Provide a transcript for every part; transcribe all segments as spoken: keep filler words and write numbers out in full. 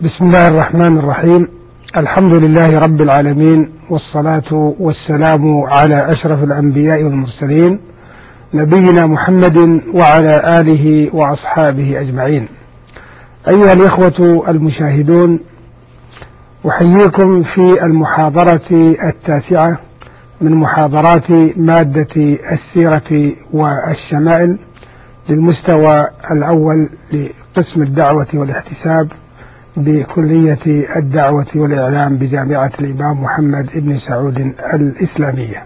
بسم الله الرحمن الرحيم. الحمد لله رب العالمين، والصلاة والسلام على أشرف الأنبياء والمرسلين نبينا محمد وعلى آله وأصحابه أجمعين. أيها الإخوة المشاهدون، أحييكم في المحاضرة التاسعة من محاضرات مادة السيرة والشمائل للمستوى الأول لقسم الدعوة والاحتساب بكلية الدعوة والإعلام بجامعة الإمام محمد بن سعود الإسلامية.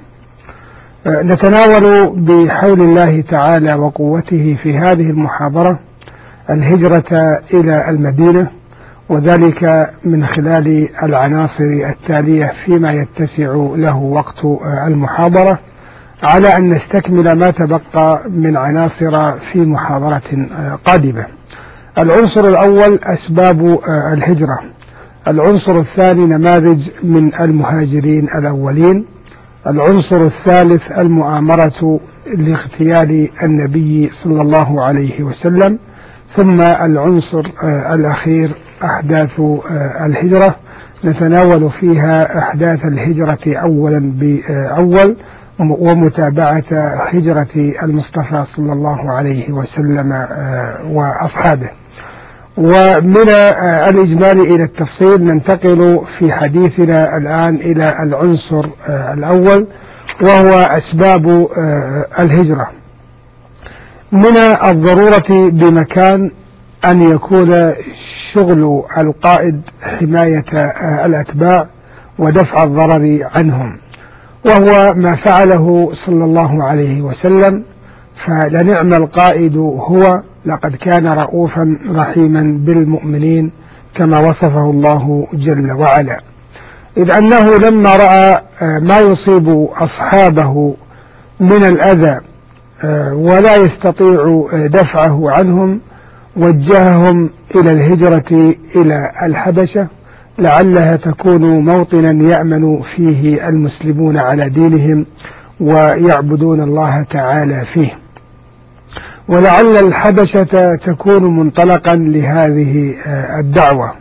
نتناول بحول الله تعالى وقوته في هذه المحاضرة الهجرة إلى المدينة، وذلك من خلال العناصر التالية فيما يتسع له وقت المحاضرة، على أن نستكمل ما تبقى من عناصر في محاضرة قادمة. العنصر الأول أسباب الهجرة، العنصر الثاني نماذج من المهاجرين الأولين، العنصر الثالث المؤامرة لاغتيال النبي صلى الله عليه وسلم، ثم العنصر الأخير أحداث الهجرة، نتناول فيها أحداث الهجرة أولا بأول ومتابعة هجرة المصطفى صلى الله عليه وسلم وأصحابه. ومن الإجمال إلى التفصيل ننتقل في حديثنا الآن إلى العنصر الأول، وهو أسباب الهجرة. من الضرورة بمكان أن يكون شغل القائد حماية الأتباع ودفع الضرر عنهم، وهو ما فعله صلى الله عليه وسلم، فلنعم القائد هو، لقد كان رؤوفا رحيما بالمؤمنين كما وصفه الله جل وعلا، إذ أنه لما رأى ما يصيب أصحابه من الأذى ولا يستطيع دفعه عنهم وجههم إلى الهجرة إلى الحبشة، لعلها تكون موطنا يأمن فيه المسلمون على دينهم ويعبدون الله تعالى فيه، ولعل الحبشة تكون منطلقا لهذه الدعوة.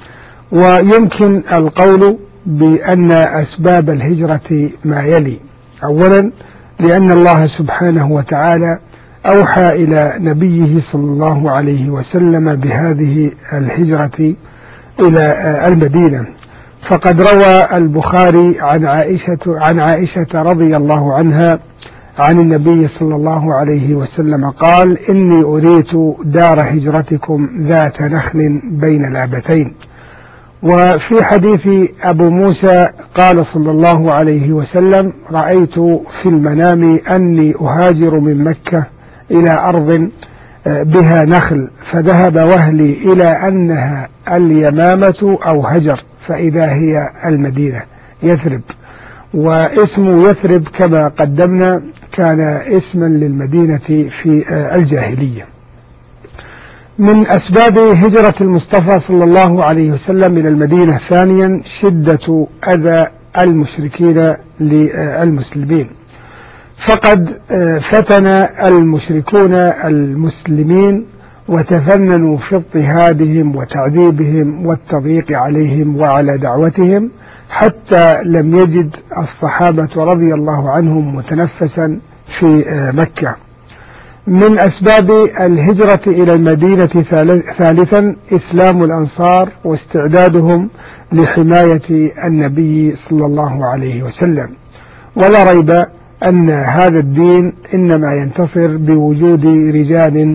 ويمكن القول بأن أسباب الهجرة ما يلي: أولا، لأن الله سبحانه وتعالى أوحى إلى نبيه صلى الله عليه وسلم بهذه الهجرة إلى المدينة، فقد روى البخاري عن عائشة عن عائشة رضي الله عنها عن النبي صلى الله عليه وسلم قال: إني أريت دار هجرتكم ذات نخل بين لابتين. وفي حديث أبو موسى قال صلى الله عليه وسلم: رأيت في المنام أني أهاجر من مكة إلى أرض بها نخل، فذهب وهلي إلى أنها اليمامة أو هجر، فإذا هي المدينة يثرب. واسم يثرب كما قدمنا كان اسما للمدينة في الجاهلية. من أسباب هجرة المصطفى صلى الله عليه وسلم إلى المدينة ثانيا شدة أذى المشركين للمسلمين، فقد فتن المشركون المسلمين وتفننوا في اضطهادهم وتعذيبهم والتضييق عليهم وعلى دعوتهم، حتى لم يجد الصحابة رضي الله عنهم متنفسا في مكة. من أسباب الهجرة إلى المدينة ثالثا إسلام الأنصار واستعدادهم لحماية النبي صلى الله عليه وسلم، ولا ريب أن هذا الدين إنما ينتصر بوجود رجال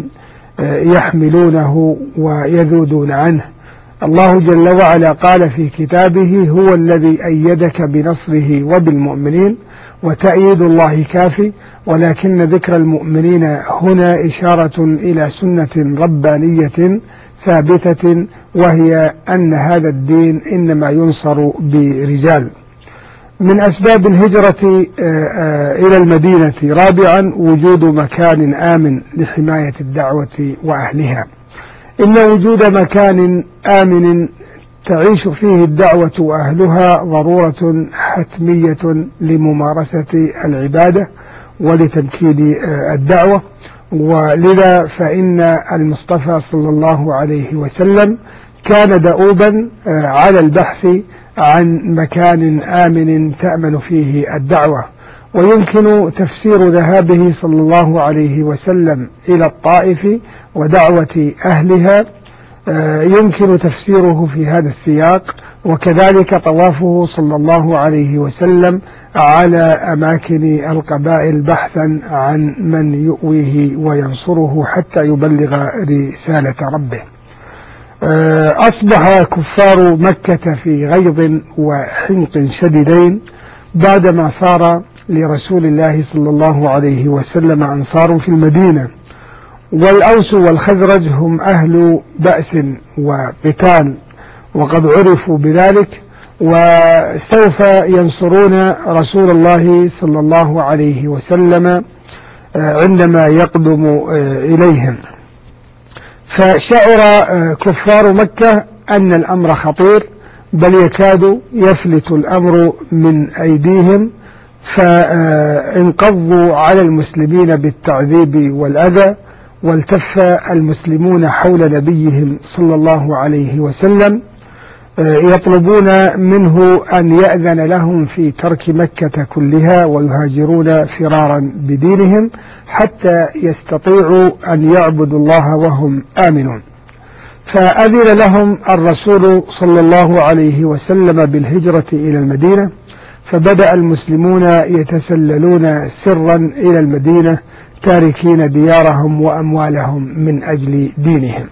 يحملونه ويذودون عنه. الله جل وعلا قال في كتابه: هو الذي أيدك بنصره وبالمؤمنين وتأييد الله كافي، ولكن ذكر المؤمنين هنا إشارة إلى سنة ربانية ثابتة، وهي أن هذا الدين إنما ينصر برجال. من أسباب الهجرة إلى المدينة رابعا وجود مكان آمن لحماية الدعوة وأهلها. إن وجود مكان آمن تعيش فيه الدعوة وأهلها ضرورة حتمية لممارسة العبادة ولتمكين الدعوة، ولذا فإن المصطفى صلى الله عليه وسلم كان دؤوبا على البحث عن مكان آمن تأمن فيه الدعوة. ويمكن تفسير ذهابه صلى الله عليه وسلم إلى الطائف ودعوة أهلها يمكن تفسيره في هذا السياق، وكذلك طوافه صلى الله عليه وسلم على أماكن القبائل بحثا عن من يؤويه وينصره حتى يبلغ رسالة ربه. أصبح كفار مكة في غيظ وحنق شديدين بعدما صار لرسول الله صلى الله عليه وسلم أنصار في المدينة، والأوس والخزرج هم أهل بأس وقتال وقد عرفوا بذلك، وسوف ينصرون رسول الله صلى الله عليه وسلم عندما يقدم إليهم. فشعر كفار مكة أن الأمر خطير، بل يكاد يفلت الأمر من أيديهم، فانقضوا على المسلمين بالتعذيب والأذى، والتف المسلمون حول نبيهم صلى الله عليه وسلم يطلبون منه أن يأذن لهم في ترك مكة كلها ويهاجرون فرارا بدينهم حتى يستطيعوا أن يعبدوا الله وهم آمنون. فأذن لهم الرسول صلى الله عليه وسلم بالهجرة إلى المدينة، فبدأ المسلمون يتسللون سرا إلى المدينة تاركين ديارهم وأموالهم من أجل دينهم.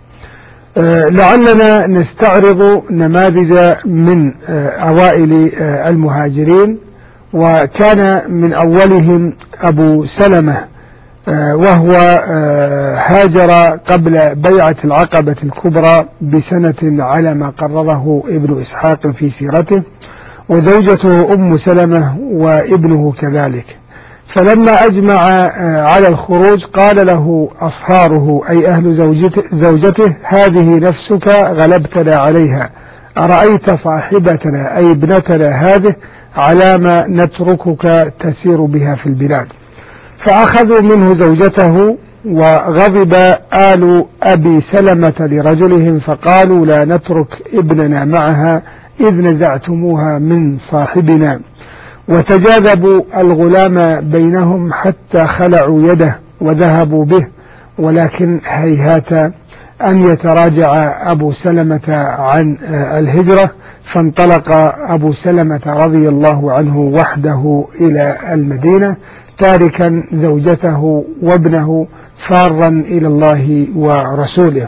لعلنا نستعرض نماذج من أوائل المهاجرين، وكان من أولهم أبو سلمة، وهو هاجر قبل بيعة العقبة الكبرى بسنة على ما قرره ابن إسحاق في سيرته، وزوجته أم سلمة وابنه كذلك. فلما أجمع على الخروج قال له أصهاره أي أهل زوجته, زوجته هذه نفسك غلبتنا عليها، أرأيت صاحبتنا أي ابنتنا هذه على ما نتركك تسير بها في البلاد. فأخذوا منه زوجته، وغضب آل أبي سلمة لرجلهم فقالوا لا نترك ابننا معها إذ نزعتموها من صاحبنا، وتجاذبوا الغلام بينهم حتى خلعوا يده وذهبوا به، ولكن هيهات أن يتراجع أبو سلمة عن الهجرة، فانطلق أبو سلمة رضي الله عنه وحده إلى المدينة تاركا زوجته وابنه فارا إلى الله ورسوله.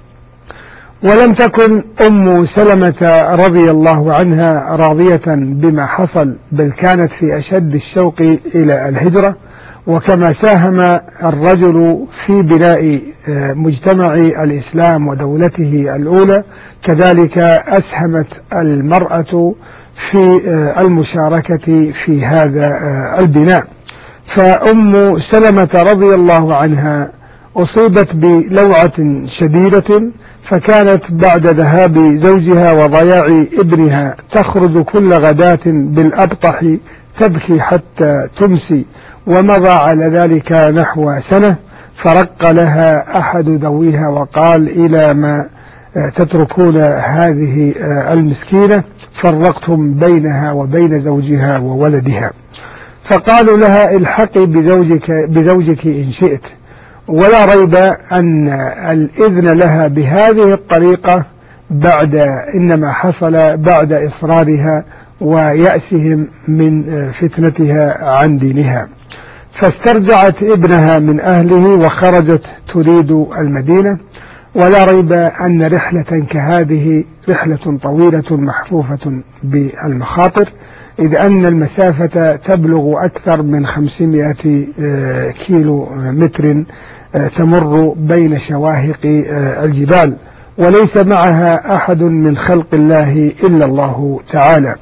ولم تكن أم سلمة رضي الله عنها راضية بما حصل، بل كانت في أشد الشوق إلى الهجرة. وكما ساهم الرجل في بناء مجتمع الإسلام ودولته الأولى، كذلك أسهمت المرأة في المشاركة في هذا البناء. فأم سلمة رضي الله عنها أصيبت بلوعة شديدة، فكانت بعد ذهاب زوجها وضياع ابنها تخرج كل غداة بالأبطح تبكي حتى تمسي، ومضى على ذلك نحو سنة. فرق لها أحد ذويها وقال إلى ما تتركون هذه المسكينة؟ فرقتم بينها وبين زوجها وولدها. فقالوا لها الحقي بزوجك, بزوجك إن شئت. ولا ريب أن الإذن لها بهذه الطريقة بعد إنما حصل بعد إصرارها ويأسهم من فتنتها عن دينها. فاسترجعت ابنها من أهله وخرجت تريد المدينة. ولا ريب أن رحلة كهذه رحلة طويلة محفوفة بالمخاطر، إذ أن المسافة تبلغ أكثر من خمسمائة كيلو متر تمر بين شواهق الجبال، وليس معها أحد من خلق الله إلا الله تعالى.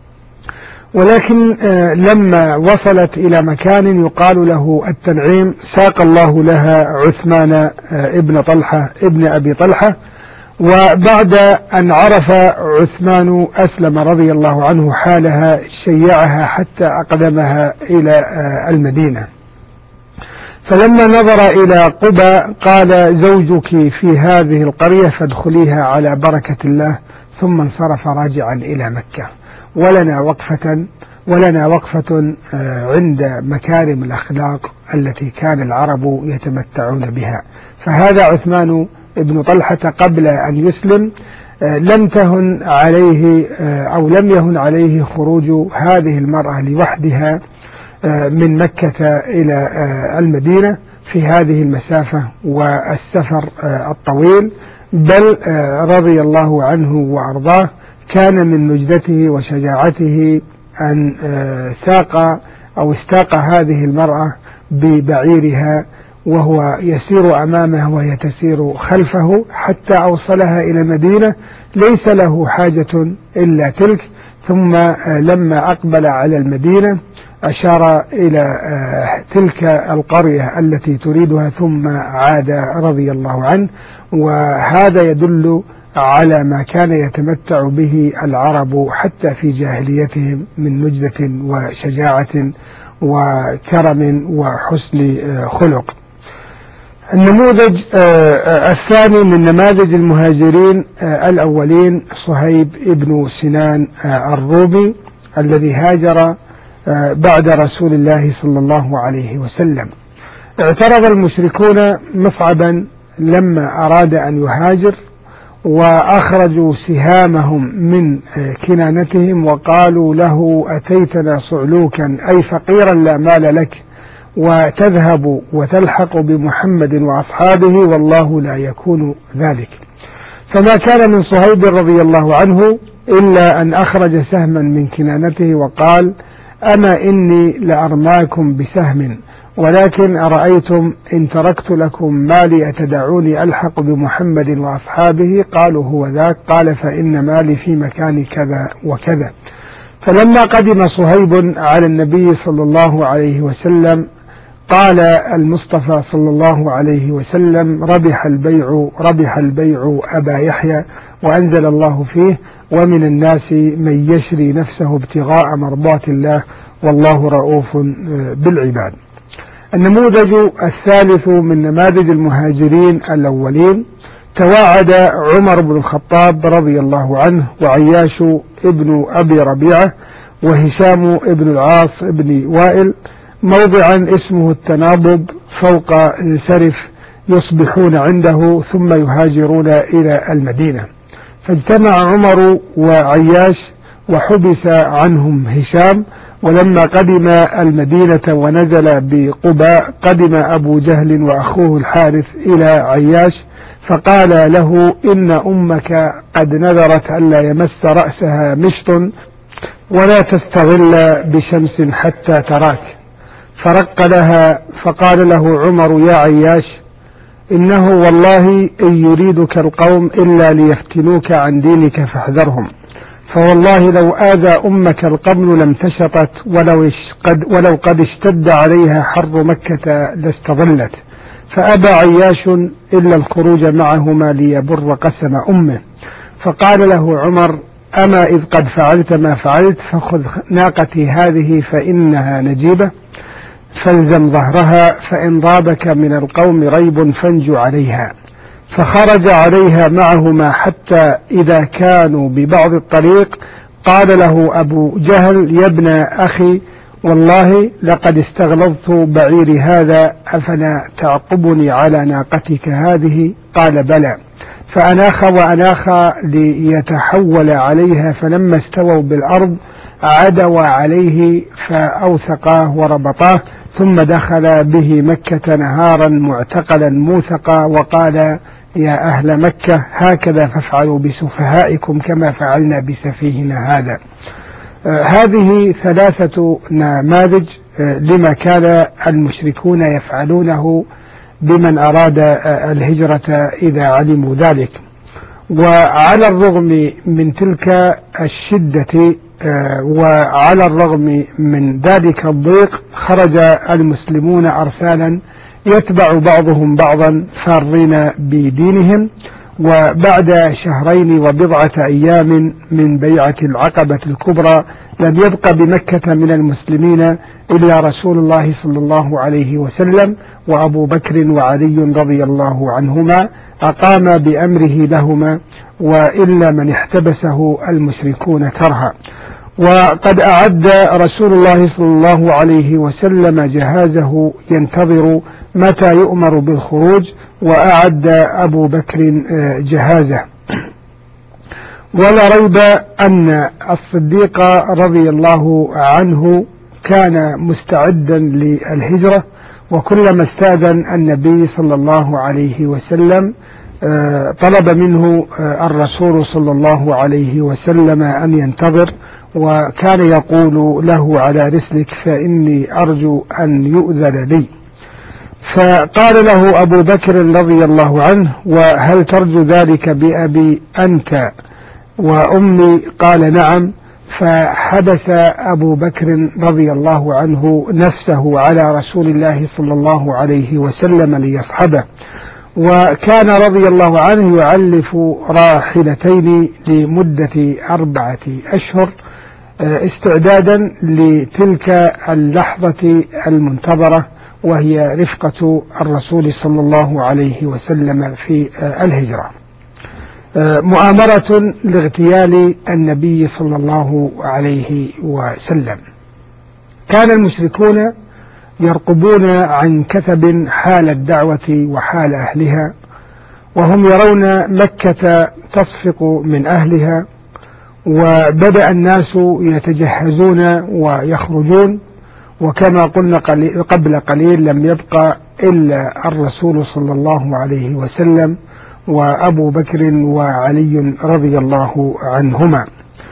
ولكن لما وصلت إلى مكان يقال له التنعيم ساق الله لها عثمان ابن طلحة ابن أبي طلحة. وبعد أن عرف عثمان أسلم رضي الله عنه حالها شيعها حتى أقدمها إلى المدينة. فلما نظر إلى قبى قال زوجك في هذه القرية فادخليها على بركة الله، ثم انصرف راجعا إلى مكة. ولنا وقفة ولنا وقفة عند مكارم الأخلاق التي كان العرب يتمتعون بها. فهذا عثمان ابن طلحة قبل أن يسلم لم تهن عليه أو لم يهن عليه خروج هذه المرأة لوحدها من مكة إلى المدينة في هذه المسافة والسفر الطويل، بل رضي الله عنه وأرضاه كان من نجدته وشجاعته أن ساق أو استاق هذه المرأة ببعيرها وهو يسير أمامه وهي تسير خلفه حتى أوصلها إلى المدينة، ليس له حاجة إلا تلك. ثم لما أقبل على المدينة أشار إلى تلك القرية التي تريدها ثم عاد رضي الله عنه. وهذا يدل على ما كان يتمتع به العرب حتى في جاهليتهم من نجدة وشجاعة وكرم وحسن خلق. النموذج الثاني من نماذج المهاجرين الأولين صهيب ابن سنان الرومي الذي هاجر بعد رسول الله صلى الله عليه وسلم. اعترض المشركون مصعبا لما أراد أن يهاجر، وأخرجوا سهامهم من كنانتهم وقالوا له أتيتنا صعلوكا أي فقيرا لا مال لك، وتذهب وتلحق بمحمد وأصحابه والله لا يكون ذلك. فما كان من صهيب رضي الله عنه إلا أن أخرج سهما من كنانته وقال أما إني لأرماكم بسهم، ولكن أرأيتم إن تركت لكم مالي أتدعوني ألحق بمحمد وأصحابه؟ قالوا هو ذاك. قال فإن مالي في مكان كذا وكذا. فلما قدم صهيب على النبي صلى الله عليه وسلم قال المصطفى صلى الله عليه وسلم ربح البيع ربح البيع أبا يحيى، وأنزل الله فيه ومن الناس من يشري نفسه ابتغاء مرضات الله والله رؤوف بالعباد. النموذج الثالث من نماذج المهاجرين الأولين تواعد عمر بن الخطاب رضي الله عنه وعياش ابن أبي ربيعة وهشام ابن العاص ابن وائل موضعا اسمه التناضب فوق سرف يصبحون عنده ثم يهاجرون إلى المدينة. فاجتمع عمر وعياش وحبس عنهم هشام، ولما قدم المدينة ونزل بقباء قدم أبو جهل وأخوه الحارث إلى عياش فقال له إن أمك قد نذرت ألا يمس رأسها مشط ولا تستظل بشمس حتى تراك. فرق لها فقال له عمر يا عياش إنه والله إن يريدك القوم إلا ليفتنوك عن دينك فاحذرهم، فوالله لو آذى أمك القبل لم تشطت ولو قد, ولو قد اشتد عليها حر مكة لاستظلت. فأبى عياش إلا الخروج معهما ليبر قسم أمه. فقال له عمر أما إذ قد فعلت ما فعلت فخذ ناقتي هذه فإنها نجيبة فالزم ظهرها، فإن رابك من القوم ريب فانج عليها. فخرج عليها معهما حتى إذا كانوا ببعض الطريق قال له أبو جهل يا ابن أخي والله لقد استغلظت بعيري هذا أفلا تعقبني على ناقتك هذه؟ قال بلى. فأناخ وأناخ ليتحول عليها، فلما استووا بالأرض عدوا عليه فأوثقاه وربطاه، ثم دخل به مكة نهارا معتقلا موثقا وقال يا أهل مكة هكذا فافعلوا بسفهائكم كما فعلنا بسفيهنا هذا. آه هذه ثلاثة نماذج آه لما كان المشركون يفعلونه بمن أراد آه الهجرة إذا علموا ذلك. وعلى الرغم من تلك الشدة آه وعلى الرغم من ذلك الضيق خرج المسلمون أرسالا يتبع بعضهم بعضا فارين بدينهم، وبعد شهرين وبضعة أيام من بيعة العقبة الكبرى لم يبق بمكة من المسلمين إلا رسول الله صلى الله عليه وسلم وأبو بكر وعلي رضي الله عنهما أقام بأمره لهما، وإلا من احتبسه المشركون كرها. وقد أعد رسول الله صلى الله عليه وسلم جهازه ينتظر متى يؤمر بالخروج، وأعد أبو بكر جهازه. ولا ريب أن الصديق رضي الله عنه كان مستعدا للهجرة، وكلما استأذن النبي صلى الله عليه وسلم طلب منه الرسول صلى الله عليه وسلم أن ينتظر، وكان يقول له على رسلك فإني أرجو أن يؤذن لي. فقال له أبو بكر رضي الله عنه: وهل ترجو ذلك بأبي أنت وأمي؟ قال: نعم. فحبس أبو بكر رضي الله عنه نفسه على رسول الله صلى الله عليه وسلم ليصحبه، وكان رضي الله عنه يعلف راحلتين لمدة أربعة أشهر استعدادا لتلك اللحظة المنتظرة، وهي رفقة الرسول صلى الله عليه وسلم في الهجرة. مؤامرة لاغتيال النبي صلى الله عليه وسلم. كان المشركون يرقبون عن كثب حال الدعوة وحال أهلها، وهم يرون مكة تصفق من أهلها، وبدأ الناس يتجهزون ويخرجون، وكما قلنا قبل قليل لم يبقى إلا الرسول صلى الله عليه وسلم وأبو بكر وعلي رضي الله عنهما.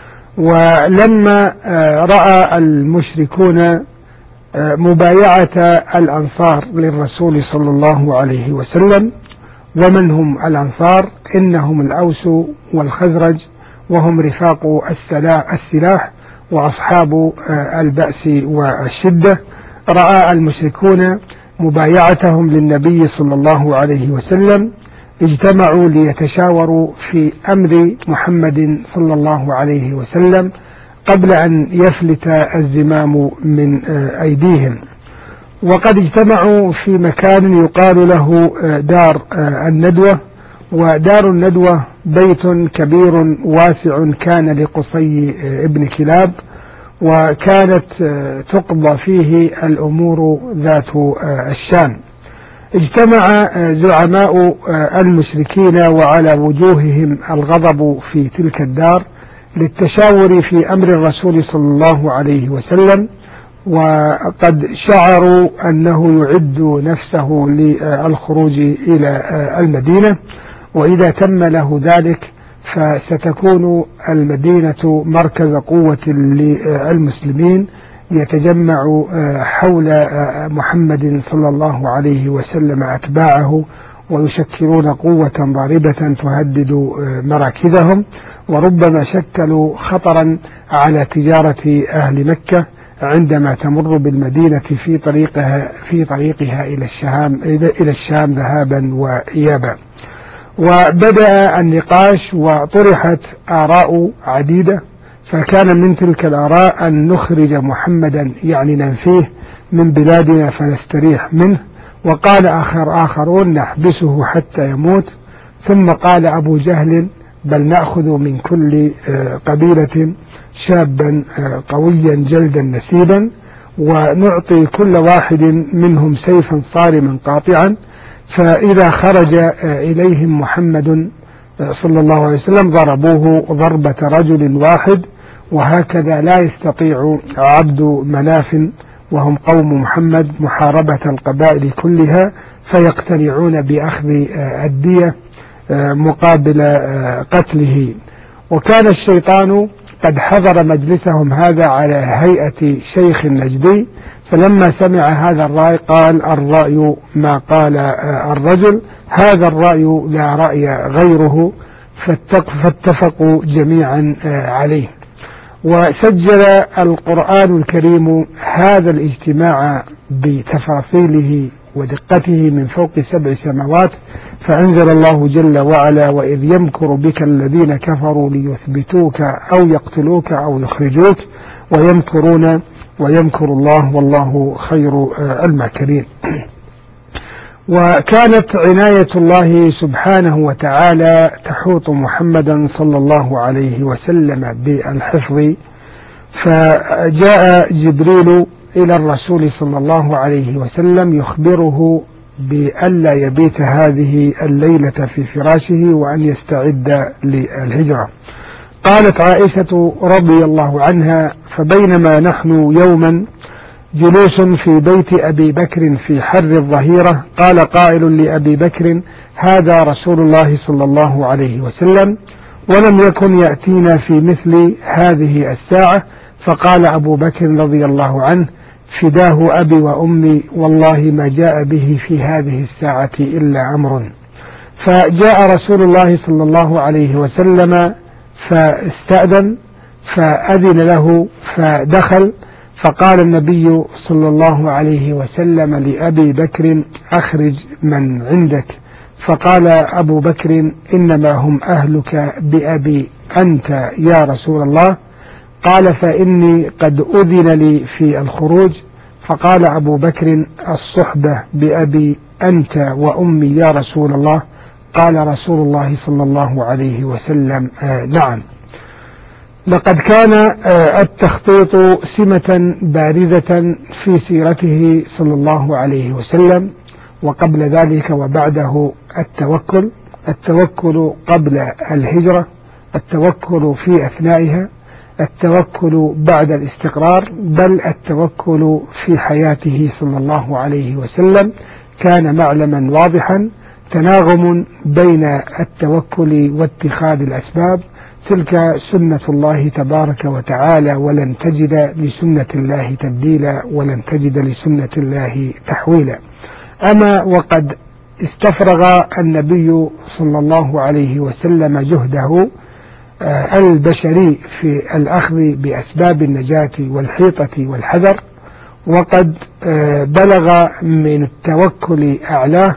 ولما رأى المشركون مبايعة الأنصار للرسول صلى الله عليه وسلم، ومن هم الأنصار؟ إنهم الأوس والخزرج، وهم رفاق السلاح وأصحاب البأس والشدة. رأى المشركون مبايعتهم للنبي صلى الله عليه وسلم، اجتمعوا ليتشاوروا في أمر محمد صلى الله عليه وسلم قبل أن يفلت الزمام من أيديهم. وقد اجتمعوا في مكان يقال له دار الندوة، ودار الندوة بيت كبير واسع كان لقصي ابن كلاب، وكانت تقضى فيه الأمور ذات الشان. اجتمع زعماء المشركين وعلى وجوههم الغضب في تلك الدار للتشاور في أمر الرسول صلى الله عليه وسلم، وقد شعروا أنه يعد نفسه للخروج إلى المدينة، وإذا تم له ذلك فستكون المدينة مركز قوة للمسلمين يتجمع حول محمد صلى الله عليه وسلم أتباعه، ويشكلون قوة ضاربة تهدد مراكزهم، وربما شكلوا خطرا على تجارة أهل مكة عندما تمر بالمدينة في طريقها في طريقها إلى الشام إلى الشام ذهابا وإيابا. وبدأ النقاش وطرحت آراء عديدة، فكان من تلك الآراء أن نخرج محمدا، يعني ننفيه من بلادنا فنستريح منه. وقال آخر آخرون نحبسه حتى يموت. ثم قال أبو جهل بل نأخذ من كل قبيلة شابا قويا جلدا نسيبا، ونعطي كل واحد منهم سيفا صارما قاطعا، فإذا خرج إليهم محمد صلى الله عليه وسلم ضربوه ضربة رجل واحد، وهكذا لا يستطيع عبد مناف وهم قوم محمد محاربة القبائل كلها، فيقتنعون بأخذ الدية مقابل قتله. وكان الشيطان قد حضر مجلسهم هذا على هيئة شيخ نجدي، فلما سمع هذا الرأي قال الرأي ما قال الرجل، هذا الرأي لا رأي غيره، فاتفقوا جميعا عليه. وسجل القرآن الكريم هذا الاجتماع بتفاصيله ودقته من فوق سبع سماوات، فأنزل الله جل وعلا: وإذ يمكر بك الذين كفروا ليثبتوك أو يقتلوك أو يخرجوك ويمكرون ويمكر الله والله خير الماكرين. وكانت عناية الله سبحانه وتعالى تحوط محمدا صلى الله عليه وسلم بالحفظ، فجاء جبريل إلى الرسول صلى الله عليه وسلم يخبره بألا يبيت هذه الليلة في فراشه وأن يستعد للهجرة. قالت عائشة رضي الله عنها: فبينما نحن يوما جلوس في بيت أبي بكر في حر الظهيرة، قال قائل لأبي بكر: هذا رسول الله صلى الله عليه وسلم، ولم يكن يأتينا في مثل هذه الساعة. فقال أبو بكر رضي الله عنه: فداه أبي وأمي، والله ما جاء به في هذه الساعة إلا أمر. فجاء رسول الله صلى الله عليه وسلم فاستأذن، فأذن له فدخل، فقال النبي صلى الله عليه وسلم لأبي بكر: أخرج من عندك. فقال أبو بكر: إنما هم أهلك بأبي أنت يا رسول الله. قال: فإني قد أذن لي في الخروج. فقال أبو بكر: الصحبة بأبي أنت وأمي يا رسول الله. قال رسول الله صلى الله عليه وسلم: آه نعم. لقد كان التخطيط سمة بارزة في سيرته صلى الله عليه وسلم، وقبل ذلك وبعده التوكل، التوكل قبل الهجرة، التوكل في أثنائها، التوكل بعد الاستقرار، بل التوكل في حياته صلى الله عليه وسلم كان معلما واضحا، تناغم بين التوكل واتخاذ الأسباب. تلك سنة الله تبارك وتعالى، ولن تجد لسنة الله تبديلا، ولن تجد لسنة الله تحويلا. أما وقد استفرغ النبي صلى الله عليه وسلم جهده البشري في الأخذ بأسباب النجاة والحيطة والحذر، وقد بلغ من التوكل أعلاه.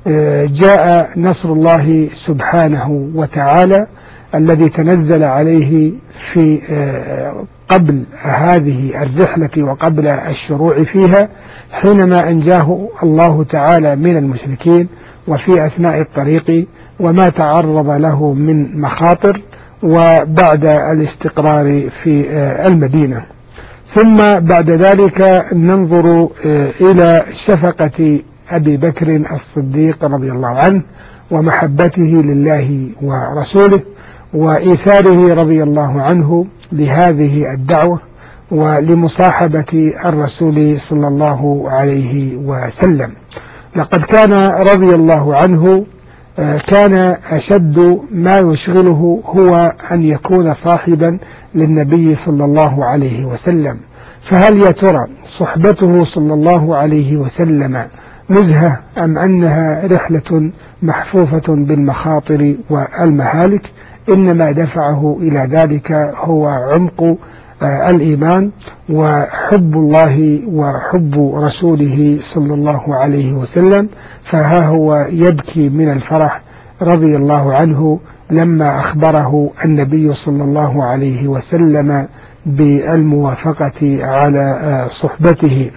جاء نصر الله سبحانه وتعالى الذي تنزل عليه في قبل هذه الرحلة وقبل الشروع فيها، حينما أنجاه الله تعالى من المشركين وفي أثناء الطريق وما تعرض له من مخاطر، وبعد الاستقرار في المدينة. ثم بعد ذلك ننظر إلى شفقة أبي بكر الصديق رضي الله عنه ومحبته لله ورسوله وإيثاره رضي الله عنه لهذه الدعوة ولمصاحبة الرسول صلى الله عليه وسلم. لقد كان رضي الله عنه كان أشد ما يشغله هو أن يكون صاحبا للنبي صلى الله عليه وسلم. فهل يا ترى صحبته صلى الله عليه وسلم نزهة أم أنها رحلة محفوفة بالمخاطر والمهالك؟ إنما دفعه إلى ذلك هو عمق الإيمان وحب الله وحب رسوله صلى الله عليه وسلم. فها هو يبكي من الفرح رضي الله عنه لما أخبره النبي صلى الله عليه وسلم بالموافقة على صحبته.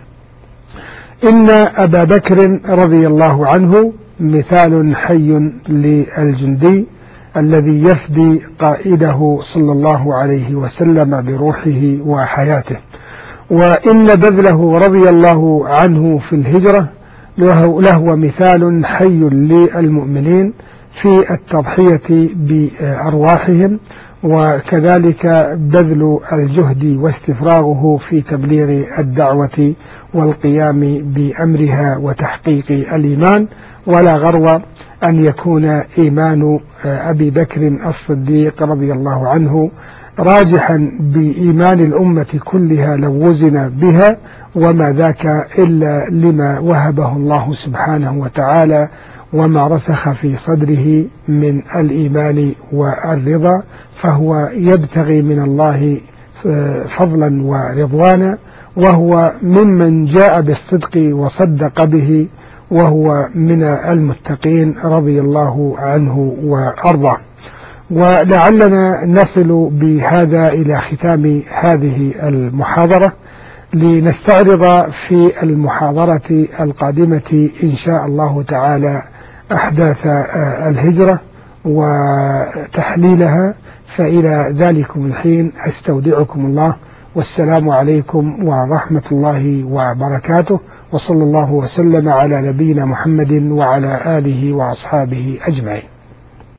إن أبا بكر رضي الله عنه مثال حي للجندي الذي يفدي قائده صلى الله عليه وسلم بروحه وحياته. وإن بذله رضي الله عنه في الهجرة لهو مثال حي للمؤمنين في التضحية بأرواحهم، وكذلك بذل الجهد واستفراغه في تبليغ الدعوة والقيام بأمرها وتحقيق الإيمان. ولا غرو أن يكون إيمان أبي بكر الصديق رضي الله عنه راجحا بإيمان الأمة كلها لو وزن بها، وما ذاك إلا لما وهبه الله سبحانه وتعالى وما رسخ في صدره من الإيمان والرضا، فهو يبتغي من الله فضلا ورضوانا، وهو ممن جاء بالصدق وصدق به، وهو من المتقين رضي الله عنه وأرضاه. ولعلنا نصل بهذا إلى ختام هذه المحاضرة، لنستعرض في المحاضرة القادمة إن شاء الله تعالى أحداث الهجرة وتحليلها. فإلى ذلكم الحين أستودعكم الله، والسلام عليكم ورحمة الله وبركاته، وصلى الله وسلم على نبينا محمد وعلى آله وأصحابه أجمعين.